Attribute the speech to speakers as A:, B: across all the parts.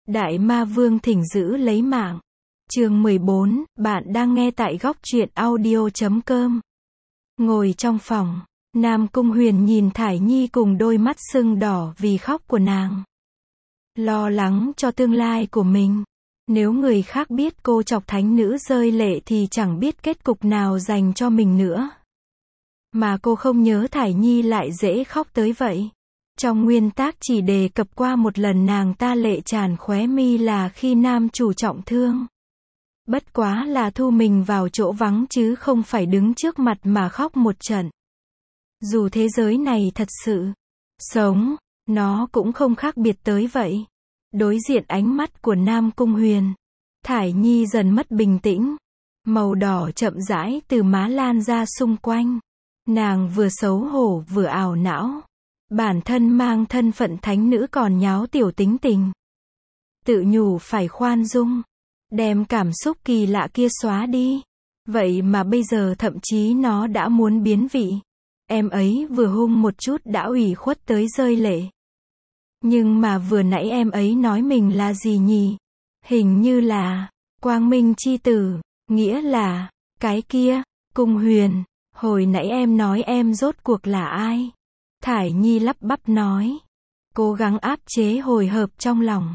A: Đại Ma Vương thỉnh giữ lấy mạng. Chương 14, bạn đang nghe tại góc truyện audio.com. Ngồi trong phòng, Nam Cung Huyền nhìn Thải Nhi cùng đôi mắt sưng đỏ vì khóc của nàng. Lo lắng cho tương lai của mình. Nếu người khác biết cô chọc thánh nữ rơi lệ thì chẳng biết kết cục nào dành cho mình nữa. Mà cô không nhớ Thải Nhi lại dễ khóc tới vậy. Trong nguyên tác chỉ đề cập qua một lần nàng ta lệ tràn khóe mi là khi nam chủ trọng thương. Bất quá là thu mình vào chỗ vắng chứ không phải đứng trước mặt mà khóc một trận. Dù thế giới này thật sự sống, nó cũng không khác biệt tới vậy. Đối diện ánh mắt của Nam Cung Huyền, Thải Nhi dần mất bình tĩnh. Màu đỏ chậm rãi từ má lan ra xung quanh. Nàng vừa xấu hổ vừa ảo não. Bản thân mang thân phận thánh nữ còn nháo tiểu tính tình. Tự nhủ phải khoan dung, đem cảm xúc kỳ lạ kia xóa đi. Vậy mà bây giờ thậm chí nó đã muốn biến vị. Em ấy vừa hung một chút đã ủy khuất tới rơi lệ. Nhưng mà vừa nãy em ấy nói mình là gì nhỉ? Hình như là Quang Minh chi tử, nghĩa là cái kia, Cung Huyền, hồi nãy em nói em rốt cuộc là ai? Thải Nhi lắp bắp nói, cố gắng áp chế hồi hộp trong lòng.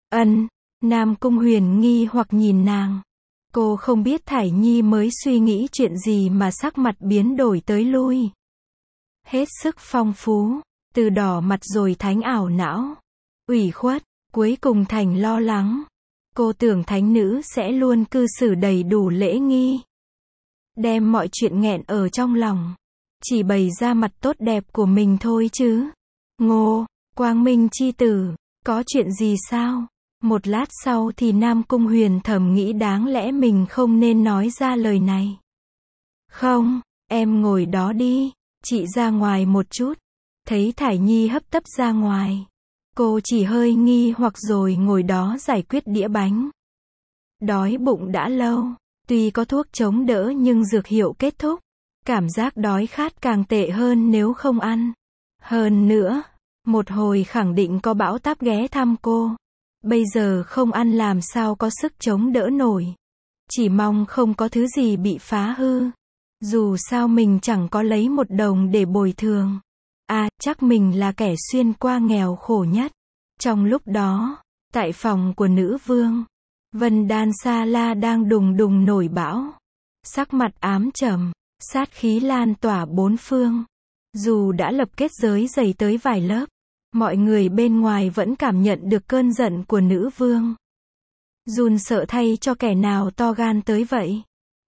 A: Nam Cung Huyền nghi hoặc nhìn nàng. Cô không biết Thải Nhi mới suy nghĩ chuyện gì mà sắc mặt biến đổi tới lui. Hết sức phong phú, từ đỏ mặt rồi thánh ảo não, ủy khuất, cuối cùng thành lo lắng. Cô tưởng thánh nữ sẽ luôn cư xử đầy đủ lễ nghi, đem mọi chuyện nghẹn ở trong lòng, chỉ bày ra mặt tốt đẹp của mình thôi chứ. Ngô, Quang Minh chi tử, có chuyện gì sao? Một lát sau thì Nam Cung Huyền thầm nghĩ đáng lẽ mình không nên nói ra lời này. Không, em ngồi đó đi, chị ra ngoài một chút. Thấy Thải Nhi hấp tấp ra ngoài, cô chỉ hơi nghi hoặc rồi ngồi đó giải quyết đĩa bánh. Đói bụng đã lâu, tuy có thuốc chống đỡ nhưng dược hiệu kết thúc. Cảm giác đói khát càng tệ hơn nếu không ăn. Hơn nữa, một hồi khẳng định có bão táp ghé thăm cô. Bây giờ không ăn làm sao có sức chống đỡ nổi. Chỉ mong không có thứ gì bị phá hư. Dù sao mình chẳng có lấy một đồng để bồi thường. Chắc mình là kẻ xuyên qua nghèo khổ nhất. Trong lúc đó, tại phòng của nữ vương, Vân Đan Sa La đang đùng đùng nổi bão. Sắc mặt ám trầm, sát khí lan tỏa bốn phương. Dù đã lập kết giới dày tới vài lớp, mọi người bên ngoài vẫn cảm nhận được cơn giận của nữ vương. Run sợ thay cho kẻ nào to gan tới vậy.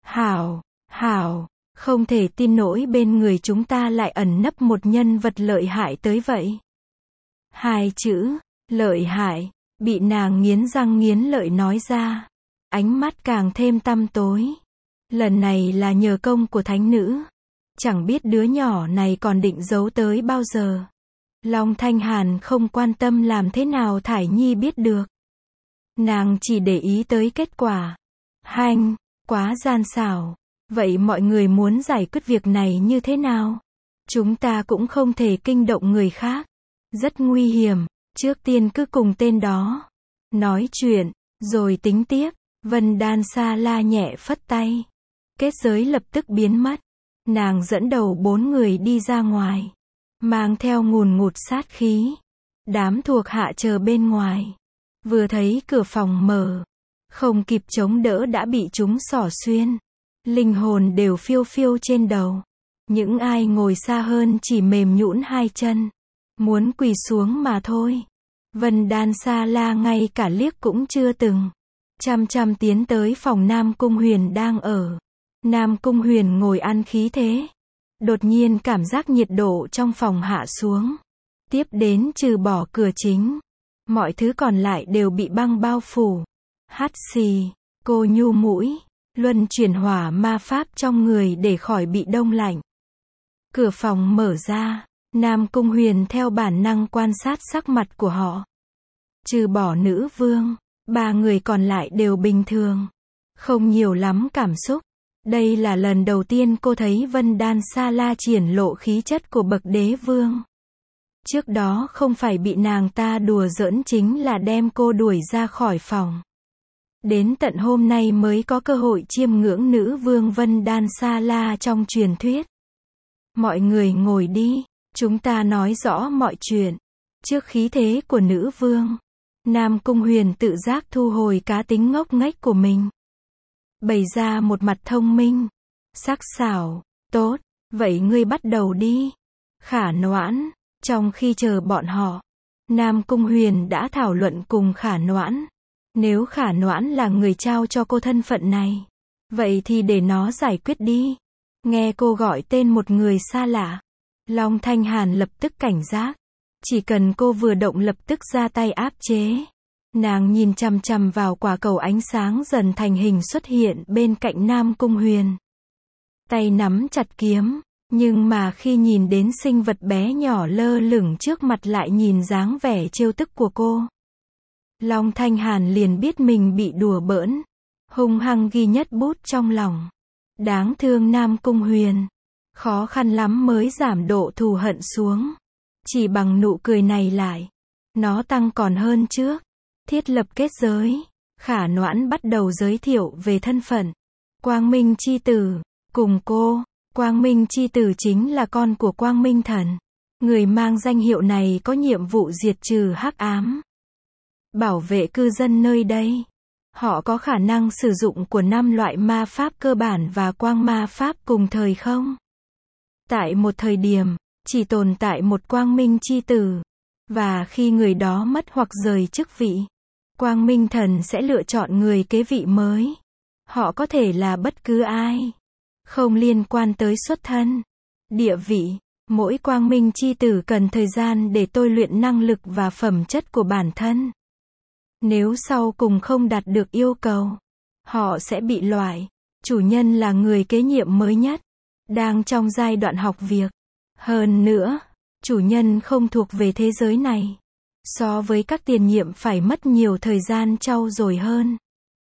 A: Hảo, không thể tin nổi bên người chúng ta lại ẩn nấp một nhân vật lợi hại tới vậy. Hai chữ, lợi hại, bị nàng nghiến răng nghiến lợi nói ra. Ánh mắt càng thêm tăm tối. Lần này là nhờ công của thánh nữ. Chẳng biết đứa nhỏ này còn định giấu tới bao giờ. Long Thanh Hàn không quan tâm làm thế nào Thải Nhi biết được. Nàng chỉ để ý tới kết quả. Quá gian xảo. Vậy mọi người muốn giải quyết việc này như thế nào? Chúng ta cũng không thể kinh động người khác. Rất nguy hiểm. Trước tiên cứ cùng tên đó nói chuyện, rồi tính tiếp. Vân Đan Sa La nhẹ phất tay. Kết giới lập tức biến mất. Nàng dẫn đầu 4 người đi ra ngoài, mang theo ngùn ngụt sát khí. Đám thuộc hạ chờ bên ngoài, vừa thấy cửa phòng mở, không kịp chống đỡ đã bị chúng xỏ xuyên. Linh hồn đều phiêu phiêu trên đầu. Những ai ngồi xa hơn chỉ mềm nhũn hai chân, muốn quỳ xuống mà thôi. Vân Đan Sa La ngay cả liếc cũng chưa từng, chăm tiến tới phòng Nam Cung Huyền đang ở. Nam Cung Huyền ngồi ăn khí thế. Đột nhiên cảm giác nhiệt độ trong phòng hạ xuống. Tiếp đến trừ bỏ cửa chính, mọi thứ còn lại đều bị băng bao phủ. Hắt xì, cô nhu mũi, luân chuyển hỏa ma pháp trong người để khỏi bị đông lạnh. Cửa phòng mở ra, Nam Cung Huyền theo bản năng quan sát sắc mặt của họ. Trừ bỏ nữ vương, 3 người còn lại đều bình thường. Không nhiều lắm cảm xúc. Đây là lần đầu tiên cô thấy Vân Đan Sa La triển lộ khí chất của bậc đế vương. Trước đó không phải bị nàng ta đùa giỡn chính là đem cô đuổi ra khỏi phòng. Đến tận hôm nay mới có cơ hội chiêm ngưỡng nữ vương Vân Đan Sa La trong truyền thuyết. Mọi người ngồi đi, chúng ta nói rõ mọi chuyện. Trước khí thế của nữ vương, Nam Cung Huyền tự giác thu hồi cá tính ngốc nghếch của mình. Bày ra một mặt thông minh, sắc sảo, tốt, vậy ngươi bắt đầu đi. Khả Noãn, trong khi chờ bọn họ, Nam Cung Huyền đã thảo luận cùng Khả Noãn. Nếu Khả Noãn là người trao cho cô thân phận này, vậy thì để nó giải quyết đi. Nghe cô gọi tên một người xa lạ, Long Thanh Hàn lập tức cảnh giác. Chỉ cần cô vừa động lập tức ra tay áp chế. Nàng nhìn chằm chằm vào quả cầu ánh sáng dần thành hình xuất hiện bên cạnh Nam Cung Huyền. Tay nắm chặt kiếm, nhưng mà khi nhìn đến sinh vật bé nhỏ lơ lửng trước mặt lại nhìn dáng vẻ trêu tức của cô. Long Thanh Hàn liền biết mình bị đùa bỡn, hung hăng ghi nhất bút trong lòng. Đáng thương Nam Cung Huyền, khó khăn lắm mới giảm độ thù hận xuống. Chỉ bằng nụ cười này lại, nó tăng còn hơn trước. Thiết lập kết giới, Khả Noãn bắt đầu giới thiệu về thân phận. Quang Minh Chi Tử, cùng cô, Quang Minh Chi Tử chính là con của Quang Minh Thần. Người mang danh hiệu này có nhiệm vụ diệt trừ hắc ám, bảo vệ cư dân nơi đây. Họ có khả năng sử dụng của 5 loại ma pháp cơ bản và quang ma pháp cùng thời không. Tại một thời điểm, chỉ tồn tại một Quang Minh Chi Tử. Và khi người đó mất hoặc rời chức vị, Quang Minh Thần sẽ lựa chọn người kế vị mới. Họ có thể là bất cứ ai, không liên quan tới xuất thân, địa vị. Mỗi Quang Minh Chi Tử cần thời gian để tôi luyện năng lực và phẩm chất của bản thân. Nếu sau cùng không đạt được yêu cầu, họ sẽ bị loại. Chủ nhân là người kế nhiệm mới nhất, đang trong giai đoạn học việc. Hơn nữa, chủ nhân không thuộc về thế giới này. So với các tiền nhiệm phải mất nhiều thời gian trau dồi hơn.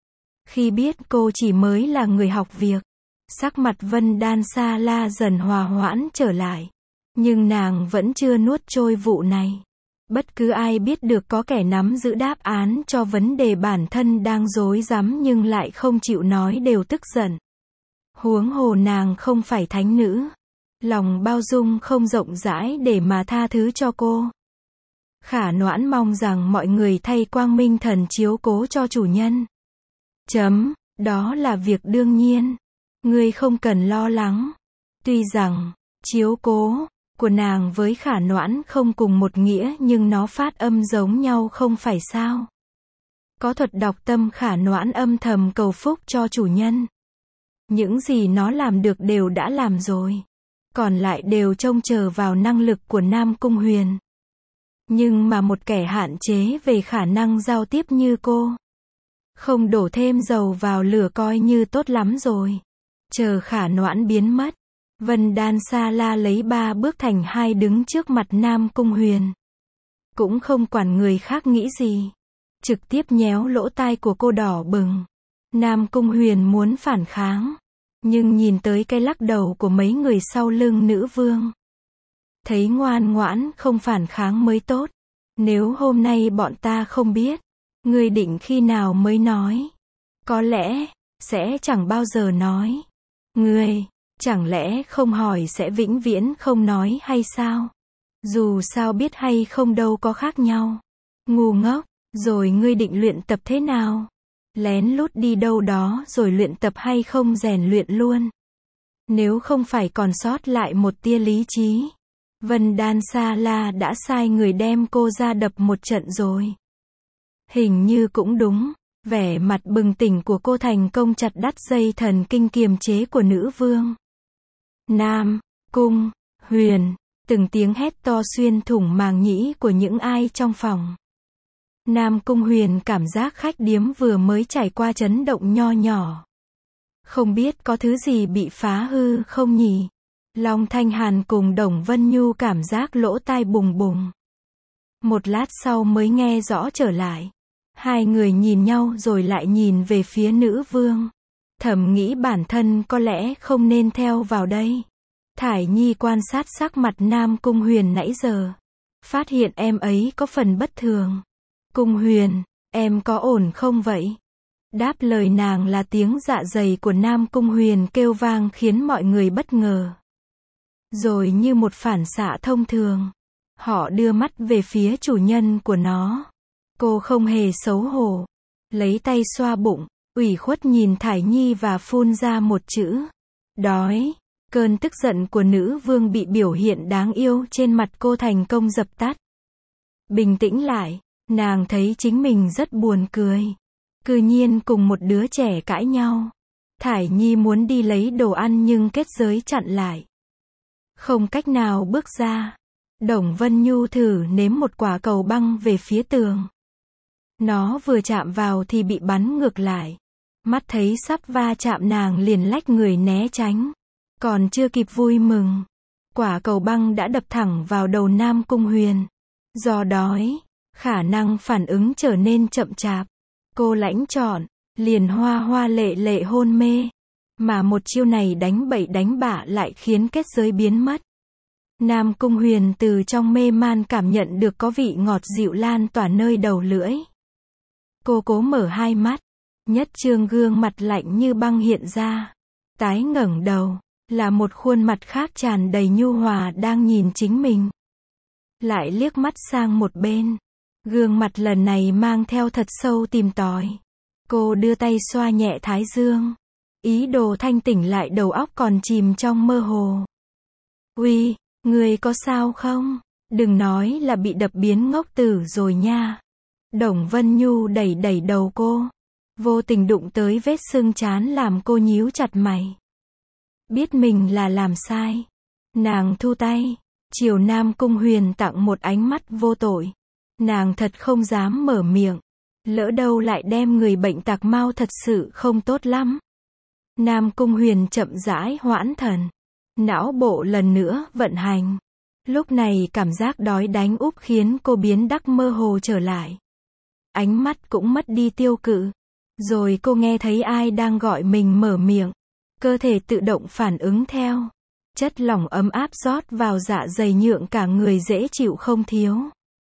A: Khi biết cô chỉ mới là người học việc, sắc mặt Vân Đan Sa La dần hòa hoãn trở lại. Nhưng nàng vẫn chưa nuốt trôi vụ này. Bất cứ ai biết được có kẻ nắm giữ đáp án cho vấn đề bản thân đang rối rắm nhưng lại không chịu nói đều tức giận. Huống hồ nàng không phải thánh nữ. Lòng bao dung không rộng rãi để mà tha thứ cho cô. Khả Noãn mong rằng mọi người thay Quang Minh Thần chiếu cố cho chủ nhân. Đó là việc đương nhiên. Ngươi không cần lo lắng. Tuy rằng, chiếu cố của nàng với Khả Noãn không cùng một nghĩa nhưng nó phát âm giống nhau không phải sao. Có thuật đọc tâm Khả Noãn âm thầm cầu phúc cho chủ nhân. Những gì nó làm được đều đã làm rồi. Còn lại đều trông chờ vào năng lực của Nam Cung Huyền. Nhưng mà một kẻ hạn chế về khả năng giao tiếp như cô, không đổ thêm dầu vào lửa coi như tốt lắm rồi. Chờ Khả Noãn biến mất, Vân Đan Sa La lấy 3 bước thành 2 đứng trước mặt Nam Cung Huyền. Cũng không quản người khác nghĩ gì. Trực tiếp nhéo lỗ tai của cô đỏ bừng. Nam Cung Huyền muốn phản kháng. Nhưng nhìn tới cái lắc đầu của mấy người sau lưng nữ vương. Thấy ngoan ngoãn không phản kháng mới tốt. Nếu hôm nay bọn ta không biết, ngươi định khi nào mới nói? Có lẽ, sẽ chẳng bao giờ nói. Ngươi, chẳng lẽ không hỏi sẽ vĩnh viễn không nói hay sao? Dù sao biết hay không đâu có khác nhau. Ngu ngốc, rồi ngươi định luyện tập thế nào? Lén lút đi đâu đó rồi luyện tập hay không rèn luyện luôn? Nếu không phải còn sót lại một tia lý trí, Vân Đan Sa La đã sai người đem cô ra đập một trận rồi. Hình như cũng đúng, vẻ mặt bừng tỉnh của cô thành công chặt đứt dây thần kinh kiềm chế của nữ vương. Nam Cung Huyền, từng tiếng hét to xuyên thủng màng nhĩ của những ai trong phòng. Nam Cung Huyền cảm giác khách điếm vừa mới trải qua chấn động nho nhỏ. Không biết có thứ gì bị phá hư không nhỉ? Long Thanh Hàn cùng Đồng Vân Nhu cảm giác lỗ tai bùng bùng. Một lát sau mới nghe rõ trở lại. Hai người nhìn nhau rồi lại nhìn về phía nữ vương. Thầm nghĩ bản thân có lẽ không nên theo vào đây. Thải Nhi quan sát sắc mặt Nam Cung Huyền nãy giờ. phát hiện em ấy có phần bất thường. Cung Huyền, em có ổn không vậy? Đáp lời nàng là tiếng dạ dày của Nam Cung Huyền kêu vang khiến mọi người bất ngờ. Rồi như một phản xạ thông thường, họ đưa mắt về phía chủ nhân của nó. Cô không hề xấu hổ, lấy tay xoa bụng, ủy khuất nhìn Thải Nhi và phun ra một chữ: đói. Cơn tức giận của nữ vương bị biểu hiện đáng yêu trên mặt cô thành công dập tắt. Bình tĩnh lại, nàng thấy chính mình rất buồn cười. Cư nhiên cùng một đứa trẻ cãi nhau. Thải Nhi muốn đi lấy đồ ăn nhưng kết giới chặn lại. Không cách nào bước ra. Đồng Vân Nhu thử nếm một quả cầu băng về phía tường. Nó vừa chạm vào thì bị bắn ngược lại. Mắt thấy sắp va chạm nàng liền lách người né tránh. Còn chưa kịp vui mừng, quả cầu băng đã đập thẳng vào đầu Nam Cung Huyền. Do đói, khả năng phản ứng trở nên chậm chạp. Cô lãnh chọn, liền hoa hoa lệ lệ hôn mê. Mà một chiêu này đánh bậy đánh bạ lại khiến kết giới biến mất. Nam Cung Huyền từ trong mê man cảm nhận được có vị ngọt dịu lan tỏa nơi đầu lưỡi. Cô cố mở hai mắt, nhất trương gương mặt lạnh như băng hiện ra. Tái ngẩng đầu, là một khuôn mặt khác tràn đầy nhu hòa đang nhìn chính mình. Lại liếc mắt sang một bên. Gương mặt lần này mang theo thật sâu tìm tòi. Cô đưa tay xoa nhẹ thái dương. Ý đồ thanh tỉnh lại đầu óc còn chìm trong mơ hồ. Uy, người có sao không? Đừng nói là bị đập biến ngốc tử rồi nha. Đồng Vân Nhu đẩy đẩy đầu cô. Vô tình đụng tới vết sưng trán làm cô nhíu chặt mày. Biết mình là làm sai. Nàng thu tay. Chiều Nam Cung Huyền tặng một ánh mắt vô tội. Nàng thật không dám mở miệng. Lỡ đâu lại đem người bệnh tạc mau thật sự không tốt lắm. Nam Cung Huyền chậm rãi hoãn thần. Não bộ lần nữa vận hành. Lúc này cảm giác đói đánh úp khiến cô biến đắc mơ hồ trở lại. Ánh mắt cũng mất đi tiêu cự. Rồi cô nghe thấy ai đang gọi mình mở miệng. Cơ thể tự động phản ứng theo. Chất lỏng ấm áp rót vào dạ dày nhượng cả người dễ chịu không thiếu.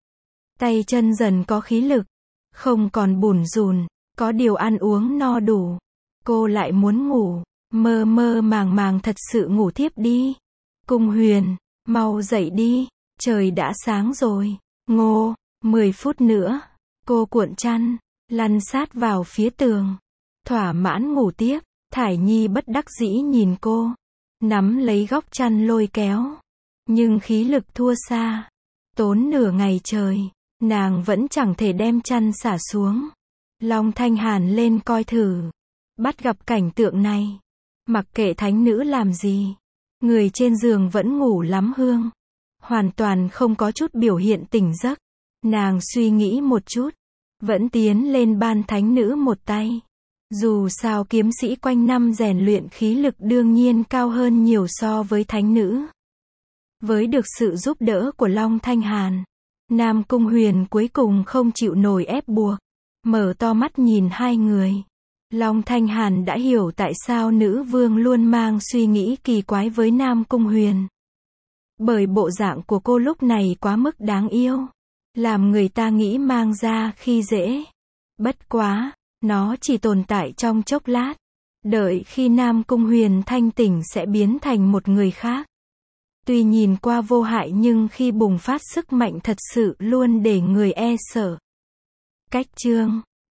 A: Tay chân dần có khí lực. Không còn bủn rủn. Có điều ăn uống no đủ. Cô lại muốn ngủ. Mơ mơ màng màng thật sự ngủ thiếp đi. Cung Huyền, mau dậy đi. Trời đã sáng rồi. Ngô, 10 phút nữa. Cô cuộn chăn, lăn sát vào phía tường. Thỏa mãn ngủ tiếp. Thải Nhi bất đắc dĩ nhìn cô. Nắm lấy góc chăn lôi kéo. Nhưng khí lực thua xa. Tốn nửa ngày trời. Nàng vẫn chẳng thể đem chăn xả xuống. Long Thanh Hàn lên coi thử. Bắt gặp cảnh tượng này. Mặc kệ thánh nữ làm gì. Người trên giường vẫn ngủ lắm hương. Hoàn toàn không có chút biểu hiện tỉnh giấc. Nàng suy nghĩ một chút. Vẫn tiến lên ban thánh nữ một tay. Dù sao kiếm sĩ quanh năm rèn luyện khí lực đương nhiên cao hơn nhiều so với thánh nữ. Với được sự giúp đỡ của Long Thanh Hàn, Nam Cung Huyền cuối cùng không chịu nổi ép buộc. Mở to mắt nhìn hai người. Long Thanh Hàn đã hiểu tại sao nữ vương luôn mang suy nghĩ kỳ quái với Nam Cung Huyền. Bởi bộ dạng của cô lúc này quá mức đáng yêu. Làm người ta nghĩ mang ra khi dễ. Bất quá, nó chỉ tồn tại trong chốc lát. Đợi khi Nam Cung Huyền thanh tỉnh sẽ biến thành một người khác. Tuy nhìn qua vô hại nhưng khi bùng phát sức mạnh thật sự luôn để người e sợ. Cách chương